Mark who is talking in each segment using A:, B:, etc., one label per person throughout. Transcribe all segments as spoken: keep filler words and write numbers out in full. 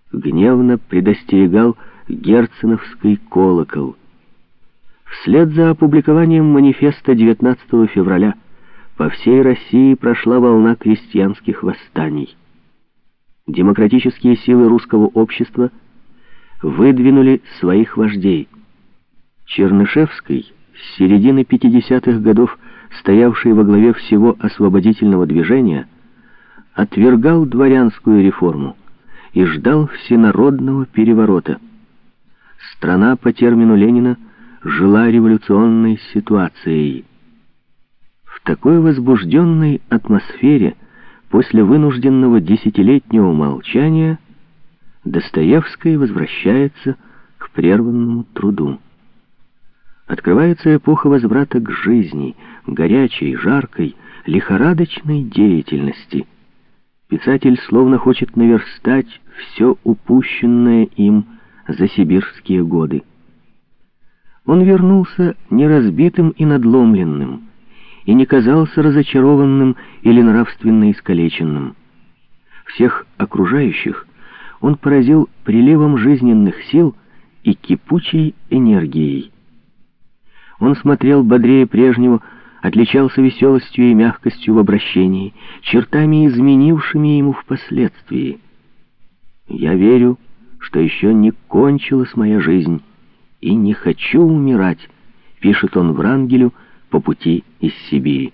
A: гневно предостерегал герценовский колокол. Вслед за опубликованием манифеста девятнадцатого февраля по всей России прошла волна крестьянских восстаний. Демократические силы русского общества выдвинули своих вождей. Чернышевский, с середины пятидесятых годов стоявший во главе всего освободительного движения, отвергал дворянскую реформу и ждал всенародного переворота. Страна, по термину Ленина, жила революционной ситуацией. В такой возбужденной атмосфере после вынужденного десятилетнего молчания Достоевский возвращается к прерванному труду. Открывается эпоха возврата к жизни, горячей, жаркой, лихорадочной деятельности. Писатель словно хочет наверстать все упущенное им за сибирские годы. Он вернулся не разбитым и надломленным, и не казался разочарованным или нравственно искалеченным. Всех окружающих он поразил приливом жизненных сил и кипучей энергией. Он смотрел бодрее прежнего, отличался веселостью и мягкостью в обращении, чертами, изменившими ему впоследствии. «Я верю, что еще не кончилась моя жизнь, и не хочу умирать», — пишет он Врангелю по пути из Сибири.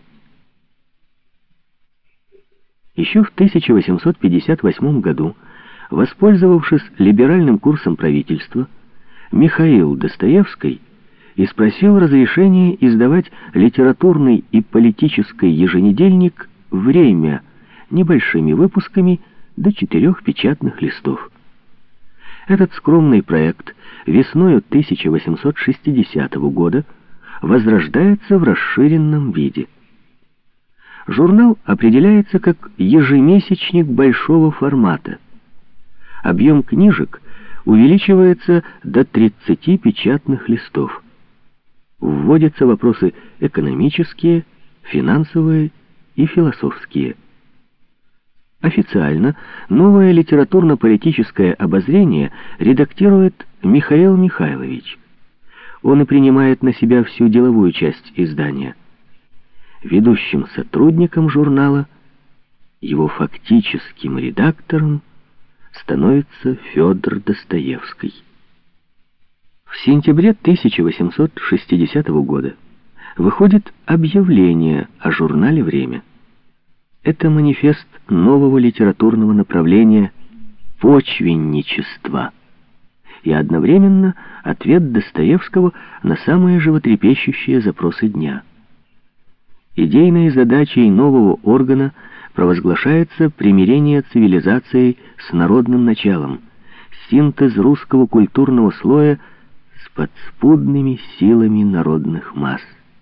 A: Еще в тысяча восемьсот пятьдесят восьмом году, воспользовавшись либеральным курсом правительства, Михаил Достоевский и спросил разрешения издавать литературный и политический еженедельник «Время» небольшими выпусками до четырех печатных листов. Этот скромный проект весною тысяча восемьсот шестидесятого года возрождается в расширенном виде. Журнал определяется как ежемесячник большого формата. Объем книжек увеличивается до тридцати печатных листов. Вводятся вопросы экономические, финансовые и философские. Официально новое литературно-политическое обозрение редактирует Михаил Михайлович. Он и принимает на себя всю деловую часть издания. Ведущим сотрудником журнала, его фактическим редактором, становится Федор Достоевский. В сентябре тысяча восемьсот шестидесятого года выходит объявление о журнале «Время». Это манифест нового литературного направления почвенничества и одновременно ответ Достоевского на самые животрепещущие запросы дня. Идейной задачей нового органа провозглашается примирение цивилизации с народным началом, синтез русского культурного слоя с подспудными силами народных масс.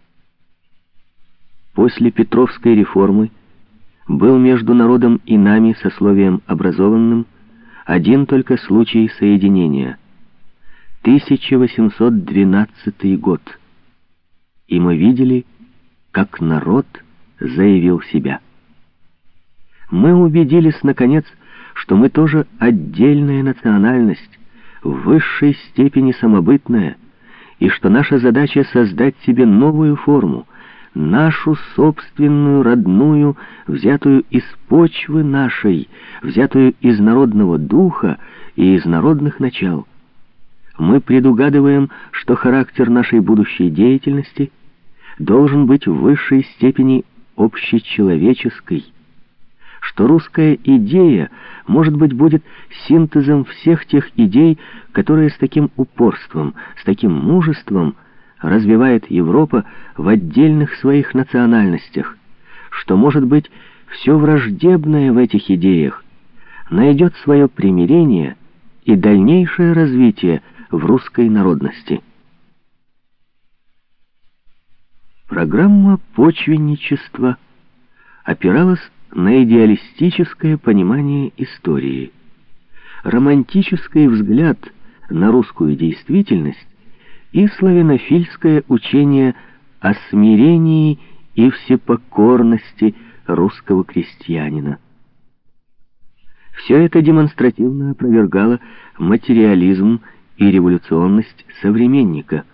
A: После Петровской реформы был между народом и нами, сословием образованным, один только случай соединения — тысяча восемьсот двенадцатый год. И мы видели, как народ заявил себя. Мы убедились, наконец, что мы тоже отдельная национальность, в высшей степени самобытная, и что наша задача — создать себе новую форму, нашу собственную, родную, взятую из почвы нашей, взятую из народного духа и из народных начал. Мы предугадываем, что характер нашей будущей деятельности должен быть в высшей степени общечеловеческой, что русская идея, может быть, будет синтезом всех тех идей, которые с таким упорством, с таким мужеством развивает Европа в отдельных своих национальностях, что, может быть, все враждебное в этих идеях найдет свое примирение и дальнейшее развитие в русской народности. Программа почвенничества опиралась на идеалистическое понимание истории, романтический взгляд на русскую действительность и славянофильское учение о смирении и всепокорности русского крестьянина. Все это демонстративно опровергало материализм и революционность современника.